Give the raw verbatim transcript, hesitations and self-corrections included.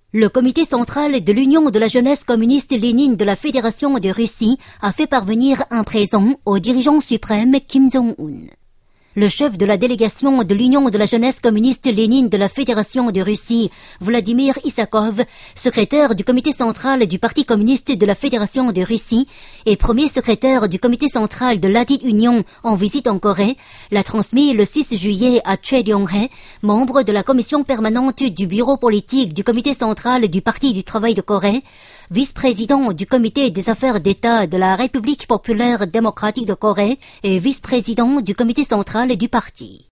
Le comité central de l'Union de la jeunesse communiste Lénine de la Fédération de Russie a fait parvenir un présent au dirigeant suprême Kim Jong-un. Le chef de la délégation de l'Union de la jeunesse communiste Lénine de la Fédération de Russie, Vladimir Issakov, secrétaire du comité central du Parti communiste de la Fédération de Russie et premier secrétaire du comité central de ladite Union en visite en Corée, l'a transmis le six juillet à Choi Ryong-hae, membre de la commission permanente du bureau politique du comité central du Parti du travail de Corée, vice-président du comité des affaires d'État de la République populaire démocratique de Corée et vice-président du comité central du parti.